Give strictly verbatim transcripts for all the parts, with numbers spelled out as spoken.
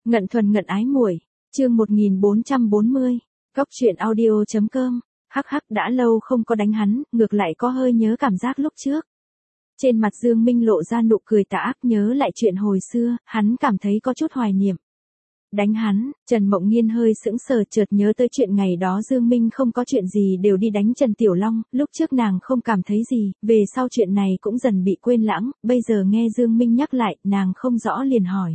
Ngận thuần ngận ái muội, chương một nghìn bốn trăm bốn mươi, Cóc truyện audio chấm com, hắc hắc đã lâu không có đánh hắn, ngược lại có hơi nhớ cảm giác lúc trước. Trên mặt Dương Minh lộ ra nụ cười tà ác, nhớ lại chuyện hồi xưa, hắn cảm thấy có chút hoài niệm. Đánh hắn, Trần Mộng Nhiên hơi sững sờ, chợt nhớ tới chuyện ngày đó Dương Minh không có chuyện gì đều đi đánh Trần Tiểu Long, lúc trước nàng không cảm thấy gì, về sau chuyện này cũng dần bị quên lãng, bây giờ nghe Dương Minh nhắc lại, nàng không rõ liền hỏi.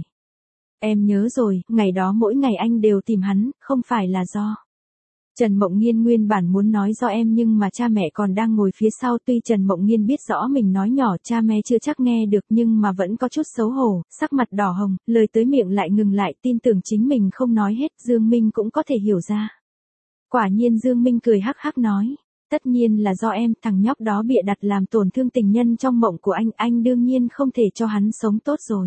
Em nhớ rồi, ngày đó mỗi ngày anh đều tìm hắn, không phải là do. Trần Mộng Nhiên nguyên bản muốn nói do em nhưng mà cha mẹ còn đang ngồi phía sau, tuy Trần Mộng Nhiên biết rõ mình nói nhỏ cha mẹ chưa chắc nghe được nhưng mà vẫn có chút xấu hổ, sắc mặt đỏ hồng, lời tới miệng lại ngừng lại, tin tưởng chính mình không nói hết, Dương Minh cũng có thể hiểu ra. Quả nhiên Dương Minh cười hắc hắc nói, tất nhiên là do em, thằng nhóc đó bịa đặt làm tổn thương tình nhân trong mộng của anh, anh đương nhiên không thể cho hắn sống tốt rồi.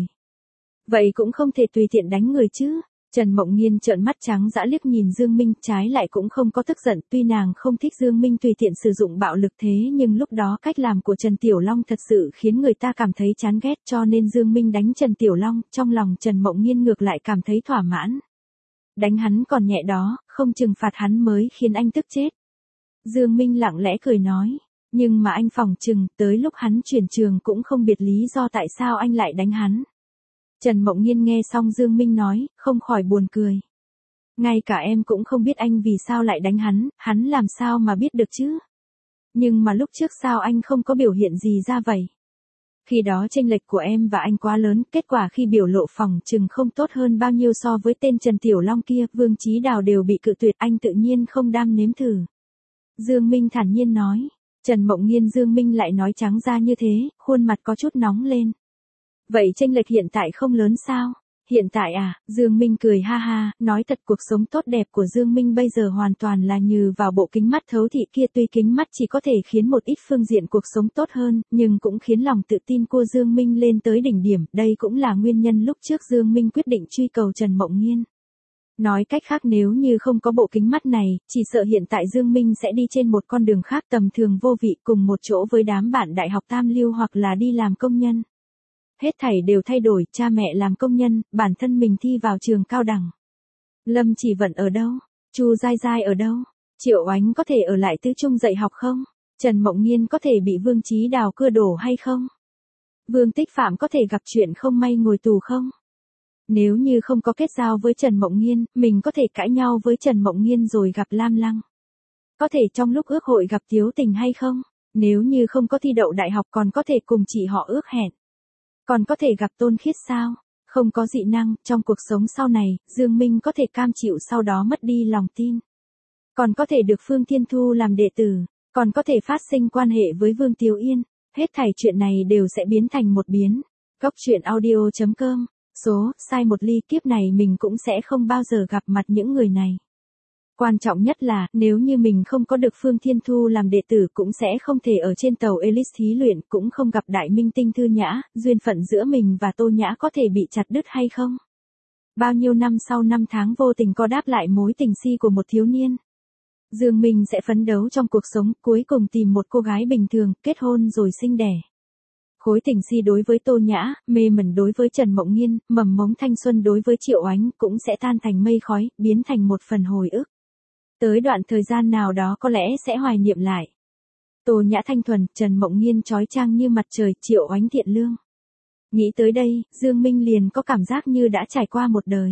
Vậy cũng không thể tùy tiện đánh người chứ. Trần Mộng Nhiên trợn mắt trắng dã liếc nhìn Dương Minh, trái lại cũng không có tức giận, tuy nàng không thích Dương Minh tùy tiện sử dụng bạo lực thế nhưng lúc đó cách làm của Trần Tiểu Long thật sự khiến người ta cảm thấy chán ghét, cho nên Dương Minh đánh Trần Tiểu Long, trong lòng Trần Mộng Nhiên ngược lại cảm thấy thỏa mãn. Đánh hắn còn nhẹ đó, không trừng phạt hắn mới khiến anh tức chết. Dương Minh lặng lẽ cười nói, nhưng mà anh phỏng chừng, tới lúc hắn chuyển trường cũng không biết lý do tại sao anh lại đánh hắn. Trần Mộng Nhiên nghe xong Dương Minh nói, không khỏi buồn cười. Ngay cả em cũng không biết anh vì sao lại đánh hắn, hắn làm sao mà biết được chứ? Nhưng mà lúc trước sao anh không có biểu hiện gì ra vậy? Khi đó chênh lệch của em và anh quá lớn, kết quả khi biểu lộ phòng chừng không tốt hơn bao nhiêu so với tên Trần Tiểu Long kia, Vương Chí Đào đều bị cự tuyệt, anh tự nhiên không đam nếm thử. Dương Minh thản nhiên nói. Trần Mộng Nhiên Dương Minh lại nói trắng ra như thế, khuôn mặt có chút nóng lên. Vậy chênh lệch hiện tại không lớn sao? Hiện tại à, Dương Minh cười ha ha, nói thật cuộc sống tốt đẹp của Dương Minh bây giờ hoàn toàn là như vào bộ kính mắt thấu thị kia, tuy kính mắt chỉ có thể khiến một ít phương diện cuộc sống tốt hơn, nhưng cũng khiến lòng tự tin của Dương Minh lên tới đỉnh điểm, đây cũng là nguyên nhân lúc trước Dương Minh quyết định truy cầu Trần Mộng Nhiên. Nói cách khác nếu như không có bộ kính mắt này, chỉ sợ hiện tại Dương Minh sẽ đi trên một con đường khác tầm thường vô vị cùng một chỗ với đám bạn đại học tam lưu hoặc là đi làm công nhân. Hết thảy đều thay đổi, cha mẹ làm công nhân, bản thân mình thi vào trường cao đẳng. Lâm Chỉ Vận ở đâu? Chu Giai Giai ở đâu? Triệu Oánh có thể ở lại tứ trung dạy học không? Trần Mộng Nhiên có thể bị Vương Chí Đào cưa đổ hay không? Vương Tích Phạm có thể gặp chuyện không may ngồi tù không? Nếu như không có kết giao với Trần Mộng Nhiên, mình có thể cãi nhau với Trần Mộng Nhiên rồi gặp Lam Lăng. Có thể trong lúc ước hội gặp Tiếu Tình hay không? Nếu như không có thi đậu đại học còn có thể cùng chị họ ước hẹn. Còn có thể gặp Tôn Khiết sao? Không có dị năng, trong cuộc sống sau này, Dương Minh có thể cam chịu sau đó mất đi lòng tin. Còn có thể được Phương Thiên Thu làm đệ tử, còn có thể phát sinh quan hệ với Vương Tiếu Yên, hết thảy chuyện này đều sẽ biến thành một biến. Cóc truyện audio chấm com, số, sai một ly, kiếp này mình cũng sẽ không bao giờ gặp mặt những người này. Quan trọng nhất là, nếu như mình không có được Phương Thiên Thu làm đệ tử cũng sẽ không thể ở trên tàu Elise thí luyện, cũng không gặp đại minh tinh Thư Nhã, duyên phận giữa mình và Tô Nhã có thể bị chặt đứt hay không? Bao nhiêu năm sau năm tháng vô tình co đáp lại mối tình si của một thiếu niên. Dương Minh sẽ phấn đấu trong cuộc sống, cuối cùng tìm một cô gái bình thường, kết hôn rồi sinh đẻ. Khối tình si đối với Tô Nhã, mê mẩn đối với Trần Mộng Nhiên, mầm mống thanh xuân đối với Triệu Oánh cũng sẽ tan thành mây khói, biến thành một phần hồi ức. Tới đoạn thời gian nào đó có lẽ sẽ hoài niệm lại. Tô Nhã thanh thuần, Trần Mộng Nhiên chói chang như mặt trời, Triệu Oánh thiện lương. Nghĩ tới đây, Dương Minh liền có cảm giác như đã trải qua một đời.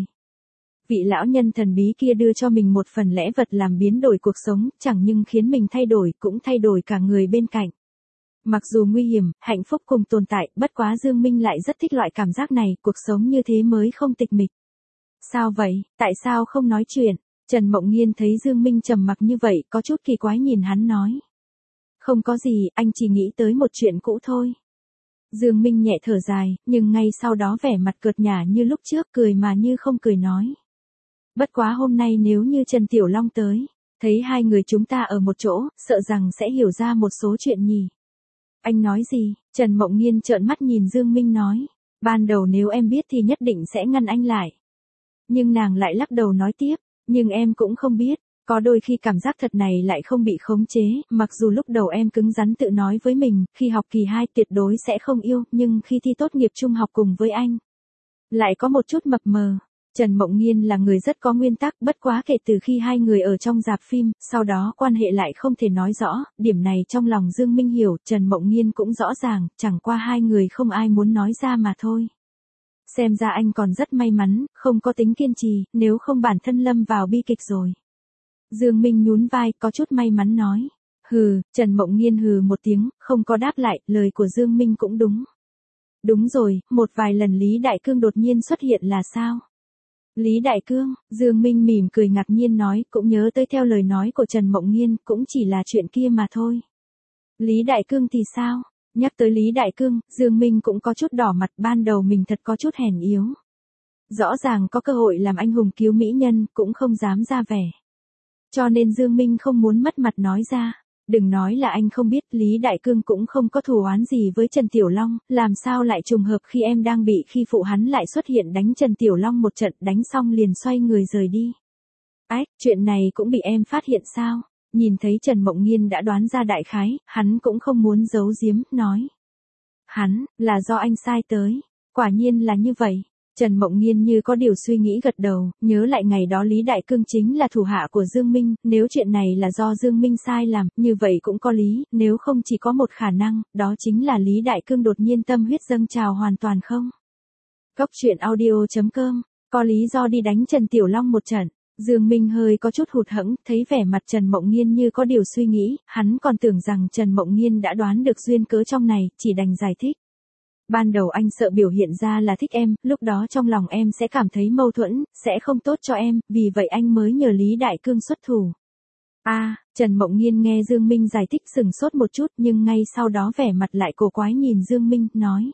Vị lão nhân thần bí kia đưa cho mình một phần lẽ vật làm biến đổi cuộc sống, chẳng nhưng khiến mình thay đổi, cũng thay đổi cả người bên cạnh. Mặc dù nguy hiểm, hạnh phúc cùng tồn tại, bất quá Dương Minh lại rất thích loại cảm giác này, cuộc sống như thế mới không tịch mịch. Sao vậy, tại sao không nói chuyện? Trần Mộng Nhiên thấy Dương Minh trầm mặc như vậy, có chút kỳ quái nhìn hắn nói. Không có gì, anh chỉ nghĩ tới một chuyện cũ thôi. Dương Minh nhẹ thở dài, nhưng ngay sau đó vẻ mặt cợt nhả như lúc trước, cười mà như không cười nói. Bất quá hôm nay nếu như Trần Tiểu Long tới, thấy hai người chúng ta ở một chỗ, sợ rằng sẽ hiểu ra một số chuyện nhỉ. Anh nói gì? Trần Mộng Nhiên trợn mắt nhìn Dương Minh nói. Ban đầu nếu em biết thì nhất định sẽ ngăn anh lại. Nhưng nàng lại lắc đầu nói tiếp. Nhưng em cũng không biết, có đôi khi cảm giác thật này lại không bị khống chế, mặc dù lúc đầu em cứng rắn tự nói với mình, khi học kỳ hai tuyệt đối sẽ không yêu, nhưng khi thi tốt nghiệp trung học cùng với anh, lại có một chút mập mờ. Trần Mộng Nhiên là người rất có nguyên tắc, bất quá kể từ khi hai người ở trong rạp phim, sau đó quan hệ lại không thể nói rõ, điểm này trong lòng Dương Minh hiểu, Trần Mộng Nhiên cũng rõ ràng, chẳng qua hai người không ai muốn nói ra mà thôi. Xem ra anh còn rất may mắn, không có tính kiên trì, nếu không bản thân lâm vào bi kịch rồi. Dương Minh nhún vai, có chút may mắn nói. Hừ, Trần Mộng Nhiên hừ một tiếng, không có đáp lại, lời của Dương Minh cũng đúng. Đúng rồi, một vài lần Lý Đại Cương đột nhiên xuất hiện là sao? Lý Đại Cương, Dương Minh mỉm cười ngạc nhiên nói, cũng nhớ tới theo lời nói của Trần Mộng Nhiên, cũng chỉ là chuyện kia mà thôi. Lý Đại Cương thì sao? Nhắc tới Lý Đại Cương, Dương Minh cũng có chút đỏ mặt, ban đầu mình thật có chút hèn yếu. Rõ ràng có cơ hội làm anh hùng cứu mỹ nhân, cũng không dám ra vẻ. Cho nên Dương Minh không muốn mất mặt nói ra. Đừng nói là anh không biết, Lý Đại Cương cũng không có thù oán gì với Trần Tiểu Long, làm sao lại trùng hợp khi em đang bị khi phụ hắn lại xuất hiện đánh Trần Tiểu Long một trận, đánh xong liền xoay người rời đi. Ách, chuyện này cũng bị em phát hiện sao? Nhìn thấy Trần Mộng Nhiên đã đoán ra đại khái, hắn cũng không muốn giấu giếm, nói. Hắn, là do anh sai tới. Quả nhiên là như vậy. Trần Mộng Nhiên như có điều suy nghĩ gật đầu, nhớ lại ngày đó Lý Đại Cương chính là thủ hạ của Dương Minh, nếu chuyện này là do Dương Minh sai làm, như vậy cũng có lý, nếu không chỉ có một khả năng, đó chính là Lý Đại Cương đột nhiên tâm huyết dâng trào hoàn toàn không. Cốc truyện audio chấm com, có lý do đi đánh Trần Tiểu Long một trận. Dương Minh hơi có chút hụt hẫng, thấy vẻ mặt Trần Mộng Nhiên như có điều suy nghĩ, hắn còn tưởng rằng Trần Mộng Nhiên đã đoán được duyên cớ trong này, chỉ đành giải thích. Ban đầu anh sợ biểu hiện ra là thích em, lúc đó trong lòng em sẽ cảm thấy mâu thuẫn, sẽ không tốt cho em, vì vậy anh mới nhờ Lý Đại Cương xuất thủ. A, à, Trần Mộng Nhiên nghe Dương Minh giải thích sừng sốt một chút nhưng ngay sau đó vẻ mặt lại cổ quái nhìn Dương Minh, nói.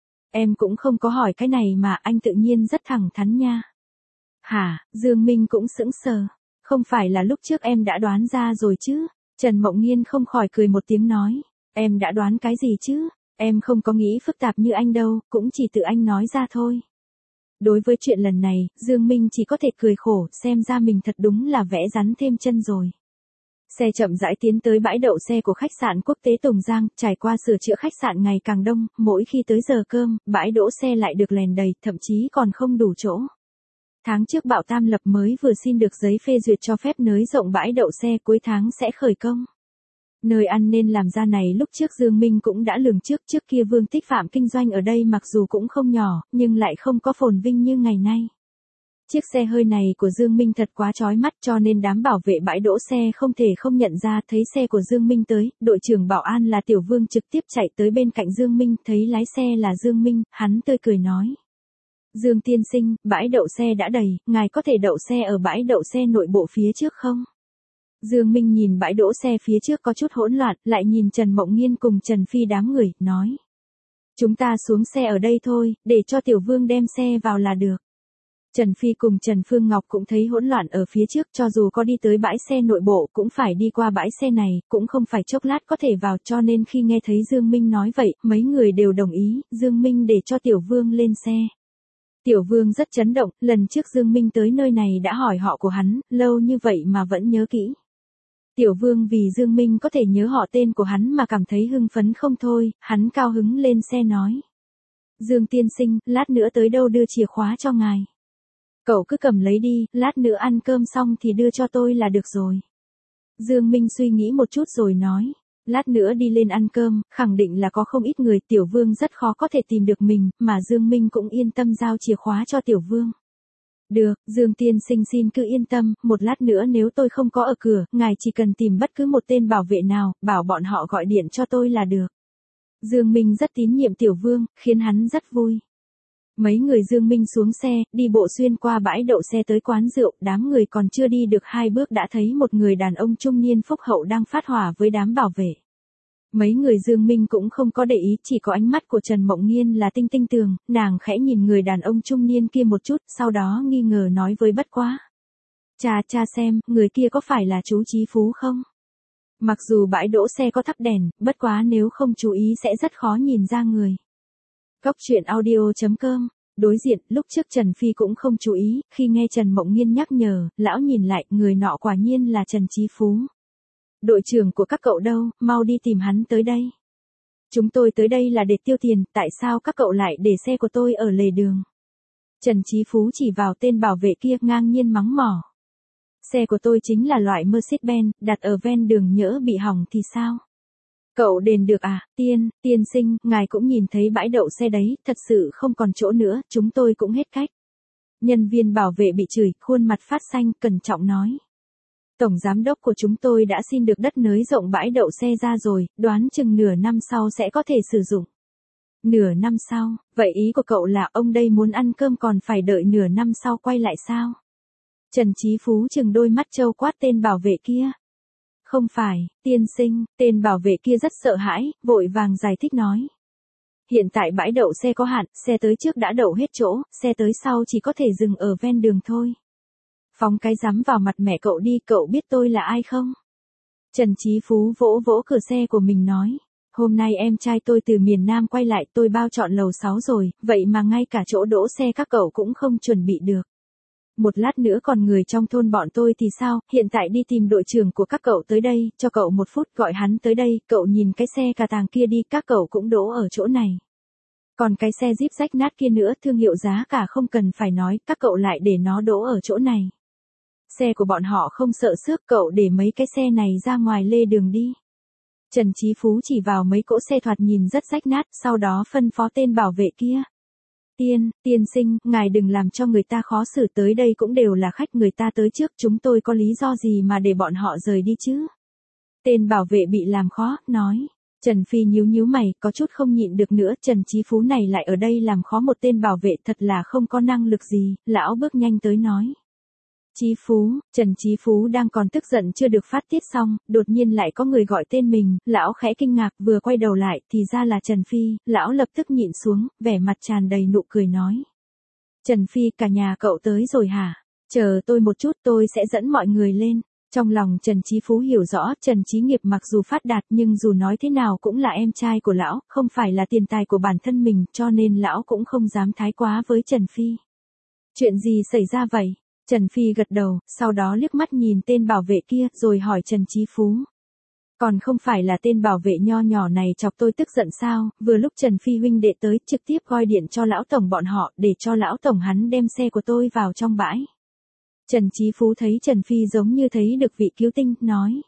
Em cũng không có hỏi cái này mà anh tự nhiên rất thẳng thắn nha. Hả, Dương Minh cũng sững sờ. Không phải là lúc trước em đã đoán ra rồi chứ? Trần Mộng Nhiên không khỏi cười một tiếng nói. Em đã đoán cái gì chứ? Em không có nghĩ phức tạp như anh đâu, cũng chỉ tự anh nói ra thôi. Đối với chuyện lần này, Dương Minh chỉ có thể cười khổ, xem ra mình thật đúng là vẽ rắn thêm chân rồi. Xe chậm rãi tiến tới bãi đậu xe của khách sạn quốc tế Tùng Giang, trải qua sửa chữa khách sạn ngày càng đông, mỗi khi tới giờ cơm, bãi đỗ xe lại được lèn đầy, thậm chí còn không đủ chỗ. Tháng trước Bảo Tam Lập mới vừa xin được giấy phê duyệt cho phép nới rộng bãi đậu xe, cuối tháng sẽ khởi công. Nơi ăn nên làm ra này lúc trước Dương Minh cũng đã lường trước, trước kia Vương Tích Phạm kinh doanh ở đây mặc dù cũng không nhỏ, nhưng lại không có phồn vinh như ngày nay. Chiếc xe hơi này của Dương Minh thật quá chói mắt cho nên đám bảo vệ bãi đỗ xe không thể không nhận ra, thấy xe của Dương Minh tới, đội trưởng bảo an là Tiểu Vương trực tiếp chạy tới bên cạnh Dương Minh, thấy lái xe là Dương Minh, hắn tươi cười nói. Dương tiên sinh, bãi đậu xe đã đầy, ngài có thể đậu xe ở bãi đậu xe nội bộ phía trước không? Dương Minh nhìn bãi đỗ xe phía trước có chút hỗn loạn, lại nhìn Trần Mộng Nhiên cùng Trần Phi đám người, nói. Chúng ta xuống xe ở đây thôi, để cho Tiểu Vương đem xe vào là được. Trần Phi cùng Trần Phương Ngọc cũng thấy hỗn loạn ở phía trước, cho dù có đi tới bãi xe nội bộ cũng phải đi qua bãi xe này, cũng không phải chốc lát có thể vào, cho nên khi nghe thấy Dương Minh nói vậy, mấy người đều đồng ý, Dương Minh để cho Tiểu Vương lên xe. Tiểu Vương rất chấn động, lần trước Dương Minh tới nơi này đã hỏi họ của hắn, lâu như vậy mà vẫn nhớ kỹ. Tiểu Vương vì Dương Minh có thể nhớ họ tên của hắn mà cảm thấy hưng phấn không thôi, hắn cao hứng lên xe nói. Dương tiên sinh, lát nữa tới đâu đưa chìa khóa cho ngài. Cậu cứ cầm lấy đi, lát nữa ăn cơm xong thì đưa cho tôi là được rồi. Dương Minh suy nghĩ một chút rồi nói. Lát nữa đi lên ăn cơm, khẳng định là có không ít người, Tiểu Vương rất khó có thể tìm được mình, mà Dương Minh cũng yên tâm giao chìa khóa cho Tiểu Vương. Được, Dương tiên sinh xin cứ yên tâm, một lát nữa nếu tôi không có ở cửa, ngài chỉ cần tìm bất cứ một tên bảo vệ nào, bảo bọn họ gọi điện cho tôi là được. Dương Minh rất tín nhiệm Tiểu Vương, khiến hắn rất vui. Mấy người Dương Minh xuống xe, đi bộ xuyên qua bãi đậu xe tới quán rượu, đám người còn chưa đi được hai bước đã thấy một người đàn ông trung niên phúc hậu đang phát hỏa với đám bảo vệ. Mấy người Dương Minh cũng không có để ý, chỉ có ánh mắt của Trần Mộng Nhiên là tinh tinh tường, nàng khẽ nhìn người đàn ông trung niên kia một chút, sau đó nghi ngờ nói với Bất Quá. Cha cha xem, người kia có phải là chú Chí Phú không? Mặc dù bãi đỗ xe có thắp đèn, Bất Quá nếu không chú ý sẽ rất khó nhìn ra người. Cốc truyện audio chấm com. Đối diện, lúc trước Trần Phi cũng không chú ý, khi nghe Trần Mộng Nhiên nhắc nhở, lão nhìn lại, người nọ quả nhiên là Trần Chí Phú. Đội trưởng của các cậu đâu, mau đi tìm hắn tới đây. Chúng tôi tới đây là để tiêu tiền, tại sao các cậu lại để xe của tôi ở lề đường? Trần Chí Phú chỉ vào tên bảo vệ kia ngang nhiên mắng mỏ. Xe của tôi chính là loại Mercedes-Benz, đặt ở ven đường nhỡ bị hỏng thì sao? Cậu đền được à, tiên, tiên sinh, ngài cũng nhìn thấy bãi đậu xe đấy, thật sự không còn chỗ nữa, chúng tôi cũng hết cách. Nhân viên bảo vệ bị chửi, khuôn mặt phát xanh, cẩn trọng nói. Tổng giám đốc của chúng tôi đã xin được đất nới rộng bãi đậu xe ra rồi, đoán chừng nửa năm sau sẽ có thể sử dụng. Nửa năm sau, vậy ý của cậu là ông đây muốn ăn cơm còn phải đợi nửa năm sau quay lại sao? Trần Chí Phú chừng đôi mắt trâu quát tên bảo vệ kia. Không phải, tiên sinh, tên bảo vệ kia rất sợ hãi, vội vàng giải thích nói. Hiện tại bãi đậu xe có hạn, xe tới trước đã đậu hết chỗ, xe tới sau chỉ có thể dừng ở ven đường thôi. Phóng cái rắm vào mặt mẹ cậu đi, cậu biết tôi là ai không? Trần Chí Phú vỗ vỗ cửa xe của mình nói. Hôm nay em trai tôi từ miền Nam quay lại, tôi bao trọn lầu sáu rồi, vậy mà ngay cả chỗ đỗ xe các cậu cũng không chuẩn bị được. Một lát nữa còn người trong thôn bọn tôi thì sao, hiện tại đi tìm đội trưởng của các cậu tới đây, cho cậu một phút gọi hắn tới đây, cậu nhìn cái xe cà tàng kia đi, các cậu cũng đỗ ở chỗ này. Còn cái xe Jeep rách nát kia nữa, thương hiệu giá cả không cần phải nói, các cậu lại để nó đỗ ở chỗ này. Xe của bọn họ không sợ xước, cậu để mấy cái xe này ra ngoài lê đường đi. Trần Chí Phú chỉ vào mấy cỗ xe thoạt nhìn rất rách nát, sau đó phân phó tên bảo vệ kia. Tiên, tiên sinh, ngài đừng làm cho người ta khó xử, tới đây cũng đều là khách, người ta tới trước, chúng tôi có lý do gì mà để bọn họ rời đi chứ? Tên bảo vệ bị làm khó, nói. Trần Phi nhíu nhíu mày, có chút không nhịn được nữa, Trần Chí Phú này lại ở đây làm khó một tên bảo vệ, thật là không có năng lực gì, lão bước nhanh tới nói. Chí Phú, Trần Chí Phú đang còn tức giận chưa được phát tiết xong, đột nhiên lại có người gọi tên mình, lão khẽ kinh ngạc, vừa quay đầu lại, thì ra là Trần Phi, lão lập tức nhịn xuống, vẻ mặt tràn đầy nụ cười nói. Trần Phi, cả nhà cậu tới rồi hả? Chờ tôi một chút, tôi sẽ dẫn mọi người lên. Trong lòng Trần Chí Phú hiểu rõ, Trần Chí Nghiệp mặc dù phát đạt nhưng dù nói thế nào cũng là em trai của lão, không phải là tiền tài của bản thân mình, cho nên lão cũng không dám thái quá với Trần Phi. Chuyện gì xảy ra vậy? Trần Phi gật đầu, sau đó liếc mắt nhìn tên bảo vệ kia, rồi hỏi Trần Chí Phú. Còn không phải là tên bảo vệ nho nhỏ này chọc tôi tức giận sao, vừa lúc Trần Phi huynh đệ tới, trực tiếp gọi điện cho lão tổng bọn họ, để cho lão tổng hắn đem xe của tôi vào trong bãi. Trần Chí Phú thấy Trần Phi giống như thấy được vị cứu tinh, nói.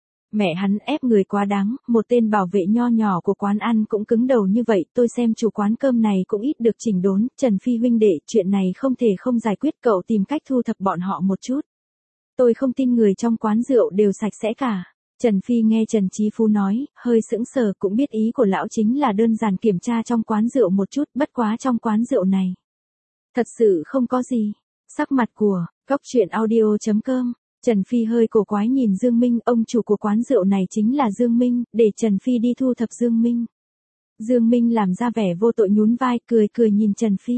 Mẹ hắn ép người quá đáng, một tên bảo vệ nho nhỏ của quán ăn cũng cứng đầu như vậy, tôi xem chủ quán cơm này cũng ít được chỉnh đốn, Trần Phi huynh đệ, chuyện này không thể không giải quyết, cậu tìm cách thu thập bọn họ một chút. Tôi không tin người trong quán rượu đều sạch sẽ cả. Trần Phi nghe Trần Chí Phú nói, hơi sững sờ, cũng biết ý của lão chính là đơn giản kiểm tra trong quán rượu một chút, bất quá trong quán rượu này. Thật sự không có gì. Sắc mặt của Cóc Truyện Audio chấm com. Trần Phi hơi cổ quái nhìn Dương Minh, ông chủ của quán rượu này chính là Dương Minh, để Trần Phi đi thu thập Dương Minh. Dương Minh làm ra vẻ vô tội nhún vai, cười cười nhìn Trần Phi.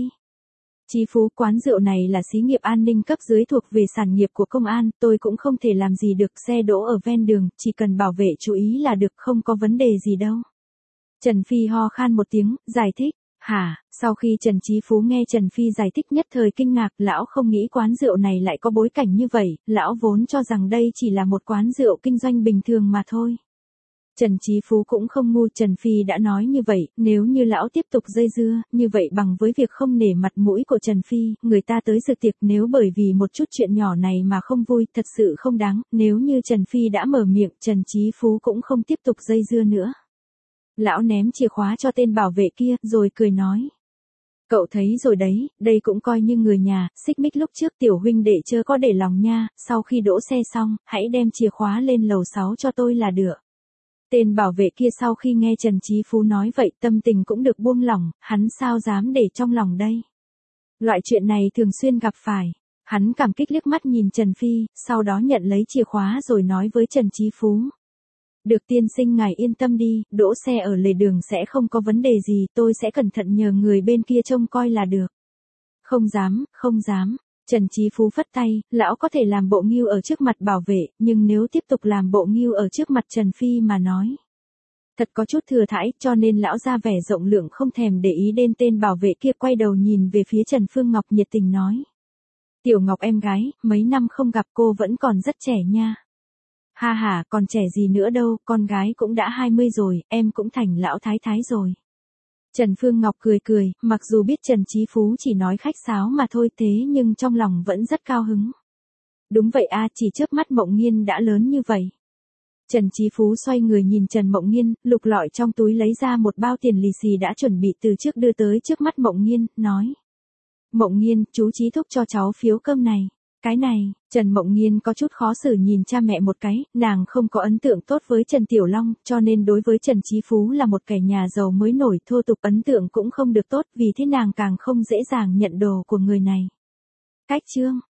Chí Phú, quán rượu này là xí nghiệp an ninh cấp dưới thuộc về sản nghiệp của công an, tôi cũng không thể làm gì được, xe đỗ ở ven đường, chỉ cần bảo vệ chú ý là được, không có vấn đề gì đâu. Trần Phi ho khan một tiếng, giải thích. Hả, sau khi Trần Chí Phú nghe Trần Phi giải thích nhất thời kinh ngạc, lão không nghĩ quán rượu này lại có bối cảnh như vậy, lão vốn cho rằng đây chỉ là một quán rượu kinh doanh bình thường mà thôi. Trần Chí Phú cũng không ngu, Trần Phi đã nói như vậy, nếu như lão tiếp tục dây dưa, như vậy bằng với việc không nể mặt mũi của Trần Phi, người ta tới dự tiệc nếu bởi vì một chút chuyện nhỏ này mà không vui, thật sự không đáng, nếu như Trần Phi đã mở miệng, Trần Chí Phú cũng không tiếp tục dây dưa nữa. Lão ném chìa khóa cho tên bảo vệ kia, rồi cười nói. Cậu thấy rồi đấy, đây cũng coi như người nhà, xích mích lúc trước tiểu huynh đệ chớ có để lòng nha, sau khi đỗ xe xong, hãy đem chìa khóa lên lầu sáu cho tôi là được. Tên bảo vệ kia sau khi nghe Trần Chí Phú nói vậy, tâm tình cũng được buông lỏng, hắn sao dám để trong lòng đây. Loại chuyện này thường xuyên gặp phải. Hắn cảm kích liếc mắt nhìn Trần Phi, sau đó nhận lấy chìa khóa rồi nói với Trần Chí Phú. Được tiên sinh ngài yên tâm đi, đỗ xe ở lề đường sẽ không có vấn đề gì, tôi sẽ cẩn thận nhờ người bên kia trông coi là được. Không dám, không dám. Trần Chí Phú phất tay, lão có thể làm bộ nghêu ở trước mặt bảo vệ, nhưng nếu tiếp tục làm bộ nghêu ở trước mặt Trần Phi mà nói. Thật có chút thừa thãi, cho nên lão ra vẻ rộng lượng không thèm để ý đến tên bảo vệ kia, quay đầu nhìn về phía Trần Phương Ngọc nhiệt tình nói. Tiểu Ngọc em gái, mấy năm không gặp cô vẫn còn rất trẻ nha. Ha ha, còn trẻ gì nữa đâu, con gái cũng đã hai mươi rồi, em cũng thành lão thái thái rồi. Trần Phương Ngọc cười cười, mặc dù biết Trần Chí Phú chỉ nói khách sáo mà thôi thế nhưng trong lòng vẫn rất cao hứng. Đúng vậy a, chỉ chớp mắt Mộng Nghiên đã lớn như vậy. Trần Chí Phú xoay người nhìn Trần Mộng Nghiên, lục lọi trong túi lấy ra một bao tiền lì xì đã chuẩn bị từ trước đưa tới trước mắt Mộng Nghiên, nói. Mộng Nghiên, chú Chí thúc cho cháu phiếu cơm này. Cái này, Trần Mộng Nghiên có chút khó xử nhìn cha mẹ một cái, nàng không có ấn tượng tốt với Trần Tiểu Long, cho nên đối với Trần Chí Phú là một kẻ nhà giàu mới nổi thô tục ấn tượng cũng không được tốt, vì thế nàng càng không dễ dàng nhận đồ của người này. Cách chương